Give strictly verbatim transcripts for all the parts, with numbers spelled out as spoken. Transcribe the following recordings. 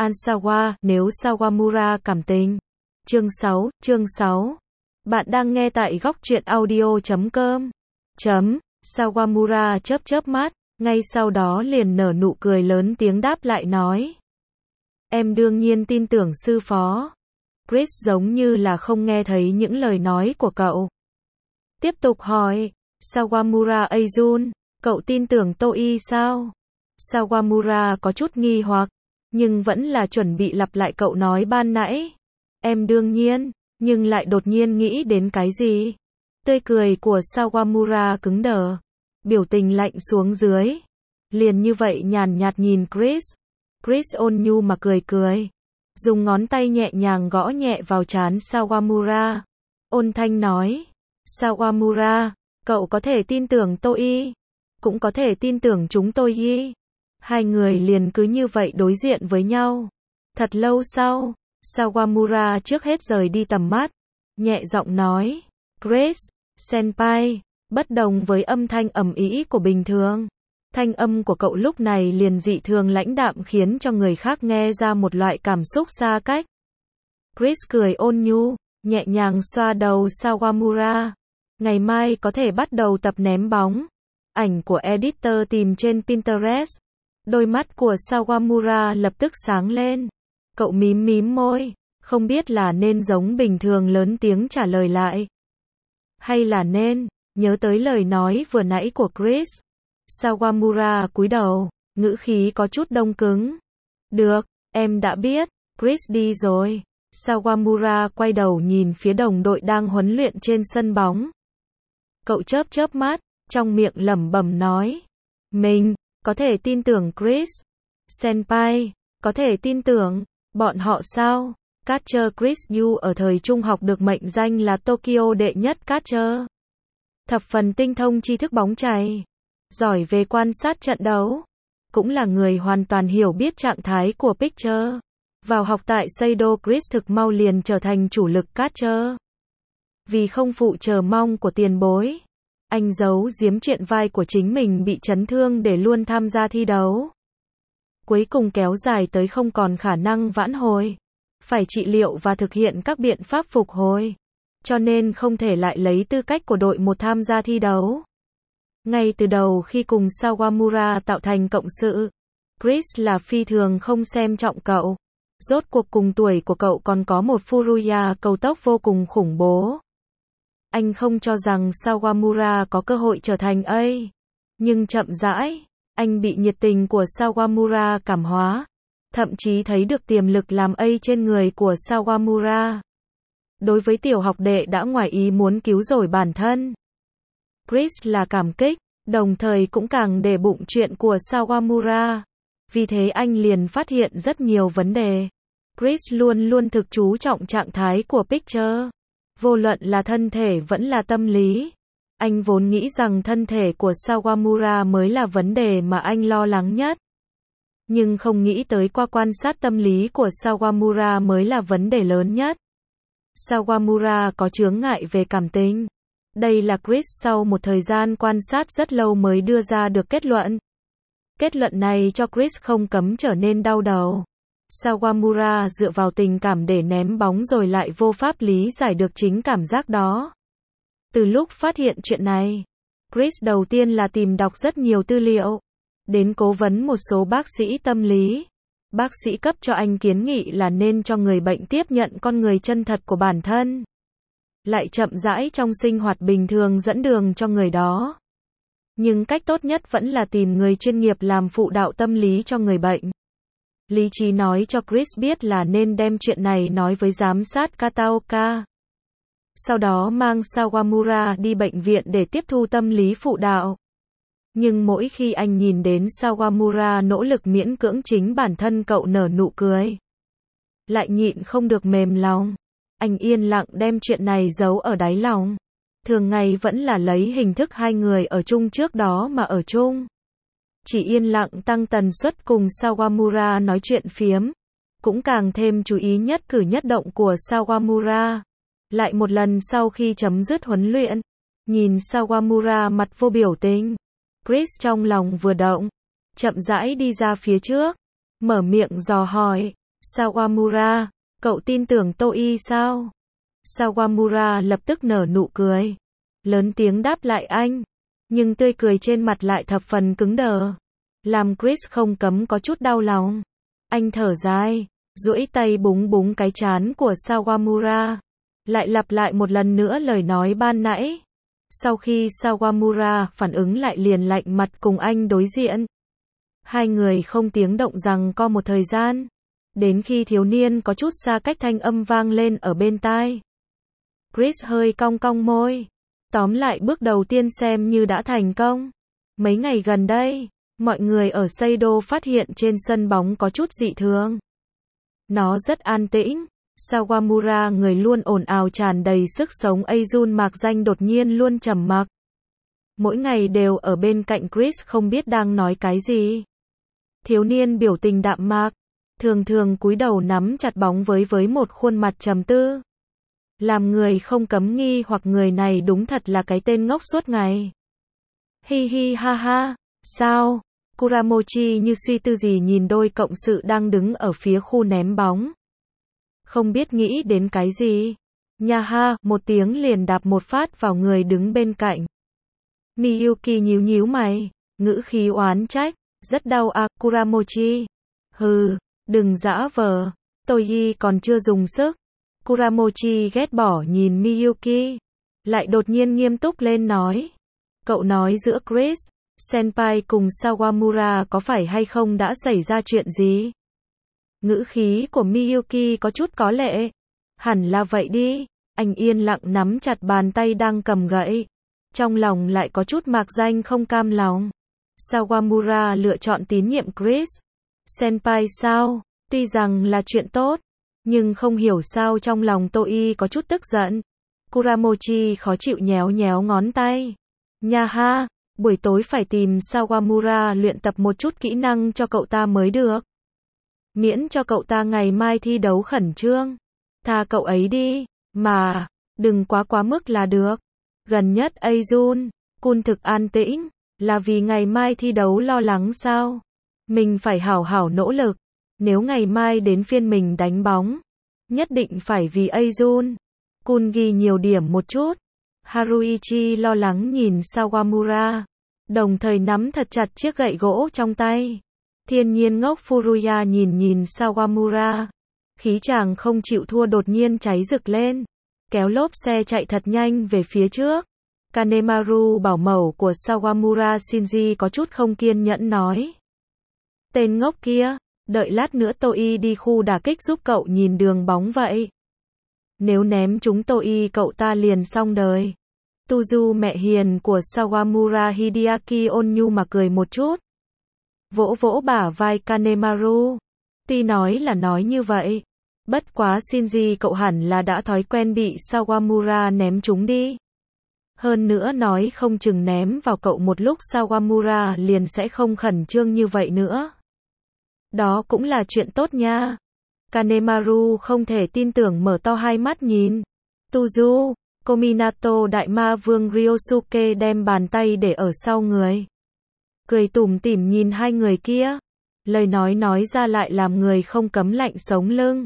Ansawa, nếu Sawamura cảm tình. Chương sáu, chương sáu. Bạn đang nghe tại góc truyện audio chấm com. Chấm, Sawamura chớp chớp mắt, ngay sau đó liền nở nụ cười lớn tiếng đáp lại nói. Em đương nhiên tin tưởng sư phó. Chris giống như là không nghe thấy những lời nói của cậu. Tiếp tục hỏi, Sawamura Eijun, cậu tin tưởng Toi sao? Sawamura có chút nghi hoặc, nhưng vẫn là chuẩn bị lặp lại cậu nói ban nãy. Em đương nhiên, nhưng lại đột nhiên nghĩ đến cái gì? Tươi cười của Sawamura cứng đờ, biểu tình lạnh xuống dưới. Liền như vậy nhàn nhạt nhìn Chris. Chris ôn nhu mà cười cười, dùng ngón tay nhẹ nhàng gõ nhẹ vào trán Sawamura. Ôn thanh nói, Sawamura, cậu có thể tin tưởng Toi, cũng có thể tin tưởng chúng tôi y. Hai người liền cứ như vậy đối diện với nhau. Thật lâu sau, Sawamura trước hết rời đi tầm mắt, nhẹ giọng nói, Chris, senpai, bất đồng với âm thanh ầm ĩ của bình thường. Thanh âm của cậu lúc này liền dị thường lãnh đạm khiến cho người khác nghe ra một loại cảm xúc xa cách. Chris cười ôn nhu, nhẹ nhàng xoa đầu Sawamura. Ngày mai có thể bắt đầu tập ném bóng. Ảnh của editor tìm trên Pinterest. Đôi mắt của Sawamura lập tức sáng lên. Cậu mím mím môi, không biết là nên giống bình thường lớn tiếng trả lời lại, hay là nên nhớ tới lời nói vừa nãy của Chris. Sawamura cúi đầu, ngữ khí có chút đông cứng. Được, em đã biết. Chris đi rồi. Sawamura quay đầu nhìn phía đồng đội đang huấn luyện trên sân bóng. Cậu chớp chớp mắt, trong miệng lẩm bẩm nói, mình có thể tin tưởng Chris. Senpai, có thể tin tưởng bọn họ sao? Catcher Chris Yu ở thời trung học được mệnh danh là Tokyo đệ nhất catcher. Thập phần tinh thông tri thức bóng chày, giỏi về quan sát trận đấu, cũng là người hoàn toàn hiểu biết trạng thái của pitcher. Vào học tại Seido, Chris thực mau liền trở thành chủ lực catcher. Vì không phụ chờ mong của tiền bối, anh giấu giếm chuyện vai của chính mình bị chấn thương để luôn tham gia thi đấu. Cuối cùng kéo dài tới không còn khả năng vãn hồi, phải trị liệu và thực hiện các biện pháp phục hồi, cho nên không thể lại lấy tư cách của đội một tham gia thi đấu. Ngay từ đầu khi cùng Sawamura tạo thành cộng sự, Chris là phi thường không xem trọng cậu. Rốt cuộc cùng tuổi của cậu còn có một Furuya cầu tốc vô cùng khủng bố. Anh không cho rằng Sawamura có cơ hội trở thành A. Nhưng chậm rãi, anh bị nhiệt tình của Sawamura cảm hóa, thậm chí thấy được tiềm lực làm A trên người của Sawamura. Đối với tiểu học đệ đã ngoài ý muốn cứu rỗi bản thân, Chris là cảm kích, đồng thời cũng càng để bụng chuyện của Sawamura. Vì thế anh liền phát hiện rất nhiều vấn đề. Chris luôn luôn thực chú trọng trạng thái của pitcher, vô luận là thân thể vẫn là tâm lý. Anh vốn nghĩ rằng thân thể của Sawamura mới là vấn đề mà anh lo lắng nhất. Nhưng không nghĩ tới qua quan sát tâm lý của Sawamura mới là vấn đề lớn nhất. Sawamura có chướng ngại về cảm tình. Đây là Chris sau một thời gian quan sát rất lâu mới đưa ra được kết luận. Kết luận này cho Chris không cấm trở nên đau đầu. Sawamura dựa vào tình cảm để ném bóng rồi lại vô pháp lý giải được chính cảm giác đó. Từ lúc phát hiện chuyện này, Chris đầu tiên là tìm đọc rất nhiều tư liệu, đến cố vấn một số bác sĩ tâm lý. Bác sĩ cấp cho anh kiến nghị là nên cho người bệnh tiếp nhận con người chân thật của bản thân, lại chậm rãi trong sinh hoạt bình thường dẫn đường cho người đó. Nhưng cách tốt nhất vẫn là tìm người chuyên nghiệp làm phụ đạo tâm lý cho người bệnh. Lý trí nói cho Chris biết là nên đem chuyện này nói với giám sát Kataoka. Sau đó mang Sawamura đi bệnh viện để tiếp thu tâm lý phụ đạo. Nhưng mỗi khi anh nhìn đến Sawamura nỗ lực miễn cưỡng chính bản thân, cậu nở nụ cười, lại nhịn không được mềm lòng. Anh yên lặng đem chuyện này giấu ở đáy lòng. Thường ngày vẫn là lấy hình thức hai người ở chung trước đó mà ở chung. Chỉ yên lặng tăng tần suất cùng Sawamura nói chuyện phiếm. Cũng càng thêm chú ý nhất cử nhất động của Sawamura. Lại một lần sau khi chấm dứt huấn luyện, nhìn Sawamura mặt vô biểu tình, Chris trong lòng vừa động, chậm rãi đi ra phía trước, mở miệng dò hỏi, Sawamura, cậu tin tưởng Toi sao? Sawamura lập tức nở nụ cười. Lớn tiếng đáp lại anh. Nhưng tươi cười trên mặt lại thập phần cứng đờ. Làm Chris không cấm có chút đau lòng. Anh thở dài, duỗi tay búng búng cái trán của Sawamura. Lại lặp lại một lần nữa lời nói ban nãy. Sau khi Sawamura phản ứng lại liền lạnh mặt cùng anh đối diện. Hai người không tiếng động rằng co một thời gian. Đến khi thiếu niên có chút xa cách thanh âm vang lên ở bên tai. Chris hơi cong cong môi. Tóm lại bước đầu tiên xem như đã thành công. Mấy ngày gần đây, mọi người ở Seido phát hiện trên sân bóng có chút dị thường. Nó rất an tĩnh. Sawamura người luôn ồn ào tràn đầy sức sống Aizun mạc danh đột nhiên luôn trầm mặc. Mỗi ngày đều ở bên cạnh Chris không biết đang nói cái gì. Thiếu niên biểu tình đạm mạc, thường thường cúi đầu nắm chặt bóng với với một khuôn mặt trầm tư. Làm người không cấm nghi hoặc người này đúng thật là cái tên ngốc suốt ngày. Hi hi ha ha, sao? Kuramochi như suy tư gì nhìn đôi cộng sự đang đứng ở phía khu ném bóng. Không biết nghĩ đến cái gì. Nha ha, một tiếng liền đạp một phát vào người đứng bên cạnh. Miyuki nhíu nhíu mày, ngữ khí oán trách, rất đau à, Kuramochi. Hừ, đừng giã vờ, Toi còn chưa dùng sức. Kuramochi ghét bỏ nhìn Miyuki, lại đột nhiên nghiêm túc lên nói. Cậu nói giữa Chris, Senpai cùng Sawamura có phải hay không đã xảy ra chuyện gì? Ngữ khí của Miyuki có chút có lệ. Hẳn là vậy đi. Anh yên lặng nắm chặt bàn tay đang cầm gậy. Trong lòng lại có chút mạc danh không cam lòng. Sawamura lựa chọn tín nhiệm Chris. Senpai sao? Tuy rằng là chuyện tốt, nhưng không hiểu sao trong lòng Toi có chút tức giận. Kuramochi khó chịu nhéo nhéo ngón tay. Nha ha, buổi tối phải tìm Sawamura luyện tập một chút kỹ năng cho cậu ta mới được. Miễn cho cậu ta ngày mai thi đấu khẩn trương. Tha cậu ấy đi, mà, đừng quá quá mức là được. Gần nhất Aizun, Kun thực an tĩnh, là vì ngày mai thi đấu lo lắng sao? Mình phải hảo hảo nỗ lực. Nếu ngày mai đến phiên mình đánh bóng, nhất định phải vì Aizun. Kun ghi nhiều điểm một chút. Haruichi lo lắng nhìn Sawamura, đồng thời nắm thật chặt chiếc gậy gỗ trong tay. Thiên nhiên ngốc Furuya nhìn nhìn Sawamura. Khí chàng không chịu thua đột nhiên cháy rực lên. Kéo lốp xe chạy thật nhanh về phía trước. Kanemaru bảo mẫu của Sawamura Shinji có chút không kiên nhẫn nói. Tên ngốc kia, đợi lát nữa Toi đi khu đả kích giúp cậu nhìn đường bóng vậy. Nếu ném chúng Toi cậu ta liền xong đời. Tuzu mẹ hiền của Sawamura Hideaki ôn nhu mà cười một chút. Vỗ vỗ bả vai Kanemaru. Tuy nói là nói như vậy. Bất quá Shinji cậu hẳn là đã thói quen bị Sawamura ném chúng đi. Hơn nữa nói không chừng ném vào cậu một lúc Sawamura liền sẽ không khẩn trương như vậy nữa. Đó cũng là chuyện tốt nha. Kanemaru không thể tin tưởng mở to hai mắt nhìn. Tuzu, Kominato đại ma vương Ryosuke đem bàn tay để ở sau người. Cười tủm tỉm nhìn hai người kia. Lời nói nói ra lại làm người không cấm lạnh sống lưng.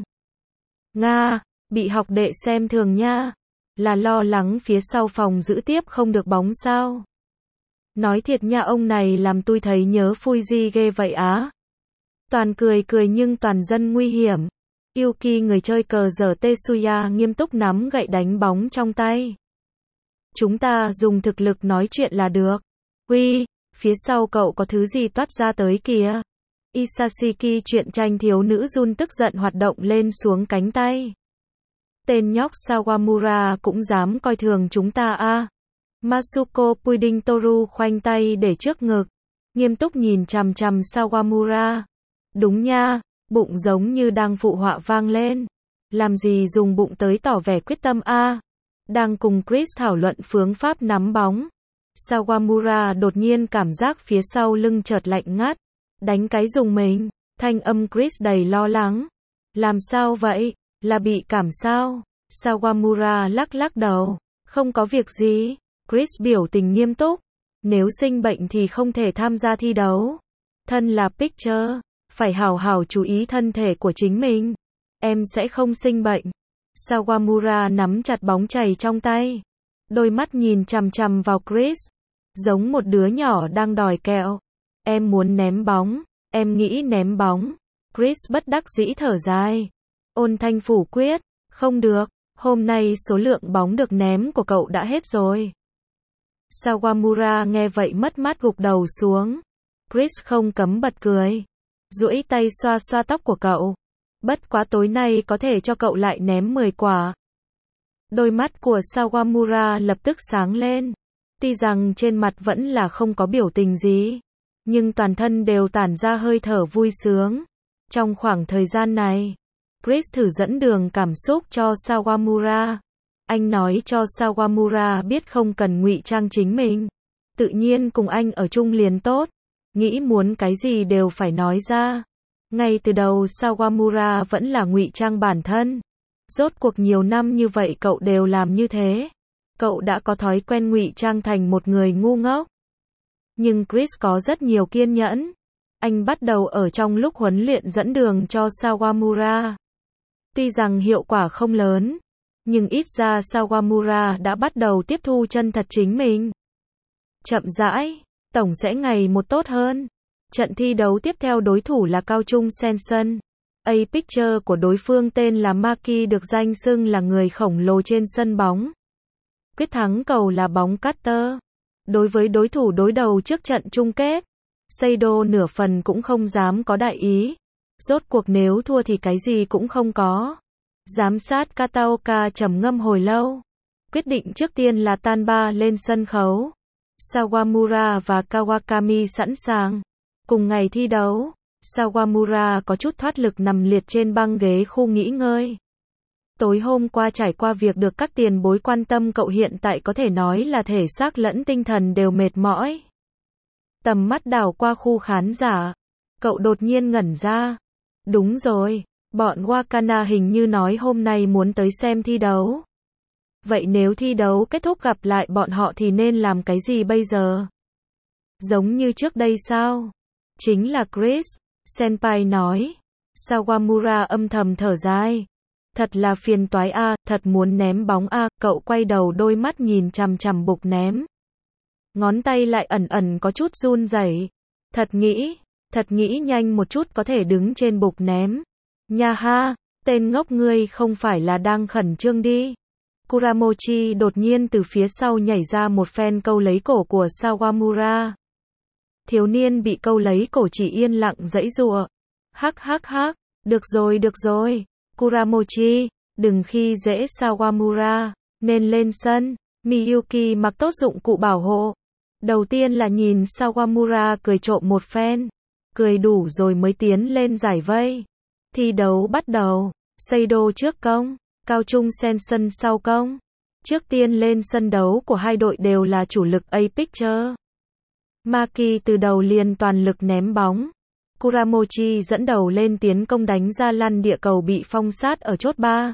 Nga, bị học đệ xem thường nha. Là lo lắng phía sau phòng giữ tiếp không được bóng sao. Nói thiệt nha ông này làm tôi thấy nhớ Fuji ghê vậy á. Toàn cười cười nhưng toàn dân nguy hiểm. Yuki người chơi cờ dở Tetsuya nghiêm túc nắm gậy đánh bóng trong tay. Chúng ta dùng thực lực nói chuyện là được. Uy, phía sau cậu có thứ gì toát ra tới kìa. Isashiki chuyện tranh thiếu nữ run tức giận hoạt động lên xuống cánh tay. Tên nhóc Sawamura cũng dám coi thường chúng ta à. Masuko Pudding Toru khoanh tay để trước ngực. Nghiêm túc nhìn chằm chằm Sawamura. Đúng nha, bụng giống như đang phụ họa vang lên. Làm gì dùng bụng tới tỏ vẻ quyết tâm a? À? Đang cùng Chris thảo luận phương pháp nắm bóng. Sawamura đột nhiên cảm giác phía sau lưng chợt lạnh ngắt. Đánh cái dùng mình. Thanh âm Chris đầy lo lắng. Làm sao vậy? Là bị cảm sao? Sawamura lắc lắc đầu. Không có việc gì. Chris biểu tình nghiêm túc. Nếu sinh bệnh thì không thể tham gia thi đấu. Thân là pitcher, phải hào hào chú ý thân thể của chính mình. Em sẽ không sinh bệnh. Sawamura nắm chặt bóng chày trong tay. Đôi mắt nhìn chằm chằm vào Chris. Giống một đứa nhỏ đang đòi kẹo. Em muốn ném bóng. Em nghĩ ném bóng. Chris bất đắc dĩ thở dài. Ôn thanh phủ quyết. Không được. Hôm nay số lượng bóng được ném của cậu đã hết rồi. Sawamura nghe vậy mất mát gục đầu xuống. Chris không cấm bật cười. Duỗi tay xoa xoa tóc của cậu. Bất quá tối nay có thể cho cậu lại ném mười quả. Đôi mắt của Sawamura lập tức sáng lên. Tuy rằng trên mặt vẫn là không có biểu tình gì, nhưng toàn thân đều tản ra hơi thở vui sướng. Trong khoảng thời gian này, Chris thử dẫn đường cảm xúc cho Sawamura. Anh nói cho Sawamura biết không cần ngụy trang chính mình. Tự nhiên cùng anh ở chung liền tốt. Nghĩ muốn cái gì đều phải nói ra. Ngay từ đầu Sawamura vẫn là ngụy trang bản thân. Rốt cuộc nhiều năm như vậy cậu đều làm như thế. Cậu đã có thói quen ngụy trang thành một người ngu ngốc. Nhưng Chris có rất nhiều kiên nhẫn. Anh bắt đầu ở trong lúc huấn luyện dẫn đường cho Sawamura. Tuy rằng hiệu quả không lớn, nhưng ít ra Sawamura đã bắt đầu tiếp thu chân thật chính mình. Chậm rãi, tổng sẽ ngày một tốt hơn. Trận thi đấu tiếp theo đối thủ là Cao Trung Sensen. A-Picture của đối phương tên là Maki được danh xưng là người khổng lồ trên sân bóng. Quyết thắng cầu là bóng cutter. Đối với đối thủ đối đầu trước trận chung kết, Seido nửa phần cũng không dám có đại ý. Rốt cuộc nếu thua thì cái gì cũng không có. Giám sát Kataoka trầm ngâm hồi lâu. Quyết định trước tiên là Tanba lên sân khấu. Sawamura và Kawakami sẵn sàng. Cùng ngày thi đấu, Sawamura có chút thoát lực nằm liệt trên băng ghế khu nghỉ ngơi. Tối hôm qua trải qua việc được các tiền bối quan tâm, cậu hiện tại có thể nói là thể xác lẫn tinh thần đều mệt mỏi. Tầm mắt đảo qua khu khán giả. Cậu đột nhiên ngẩn ra. Đúng rồi, bọn Wakana hình như nói hôm nay muốn tới xem thi đấu. Vậy nếu thi đấu kết thúc gặp lại bọn họ thì nên làm cái gì bây giờ? Giống như trước đây sao? Chính là Chris, Senpai nói. Sawamura âm thầm thở dài. Thật là phiền toái a, thật muốn ném bóng a, cậu quay đầu đôi mắt nhìn chằm chằm bục ném. Ngón tay lại ẩn ẩn có chút run rẩy. Thật nghĩ, thật nghĩ nhanh một chút có thể đứng trên bục ném. Nha ha, tên ngốc ngươi không phải là đang khẩn trương đi. Kuramochi đột nhiên từ phía sau nhảy ra một phen câu lấy cổ của Sawamura. Thiếu niên bị câu lấy cổ chỉ yên lặng giãy giụa. Hắc hắc hắc, được rồi được rồi, Kuramochi, đừng khi dễ Sawamura, nên lên sân. Miyuki mặc tốt dụng cụ bảo hộ. Đầu tiên là nhìn Sawamura cười trộm một phen. Cười đủ rồi mới tiến lên giải vây. Thi đấu bắt đầu. Seido trước công, Cao Trung Sensen sau công. Trước tiên lên sân đấu của hai đội đều là chủ lực A-Picture. Maki từ đầu liền toàn lực ném bóng. Kuramochi dẫn đầu lên tiến công đánh ra lăn địa cầu bị phong sát ở chốt ba.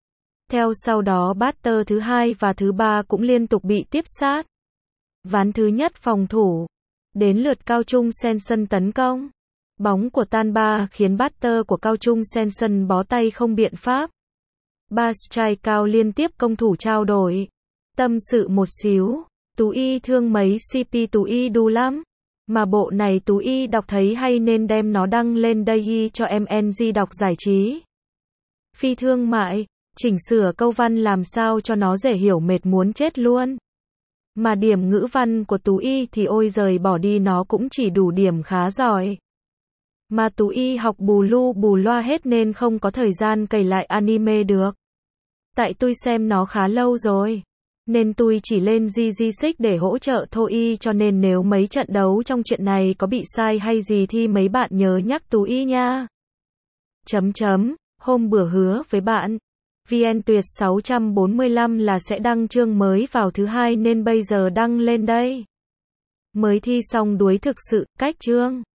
Theo sau đó batter thứ hai và thứ ba cũng liên tục bị tiếp sát. Ván thứ nhất phòng thủ. Đến lượt Cao Trung Sensen tấn công. Bóng của Tanba khiến batter của Cao Trung Sensen bó tay không biện pháp. Ba strike cao liên tiếp công thủ trao đổi. Tâm sự một xíu. Tú y thương mấy xê pê Tú y đu lắm. Mà bộ này Tú y đọc thấy hay nên đem nó đăng lên đây cho em en giê đọc giải trí. Phi thương mại, chỉnh sửa câu văn làm sao cho nó dễ hiểu mệt muốn chết luôn. Mà điểm ngữ văn của Tú y thì ôi giời bỏ đi nó cũng chỉ đủ điểm khá giỏi. Mà Tú y học bù lu bù loa hết nên không có thời gian cày lại anime được. Tại tôi xem nó khá lâu rồi. Nên tôi chỉ lên giê giê sáu để hỗ trợ thôi y cho nên nếu mấy trận đấu trong chuyện này có bị sai hay gì thì mấy bạn nhớ nhắc Tú y nha. Chấm chấm, hôm bữa hứa với bạn. vê en Tuyệt sáu trăm bốn mươi lăm là sẽ đăng chương mới vào thứ hai nên bây giờ đăng lên đây. Mới thi xong đuối thực sự, cách chương.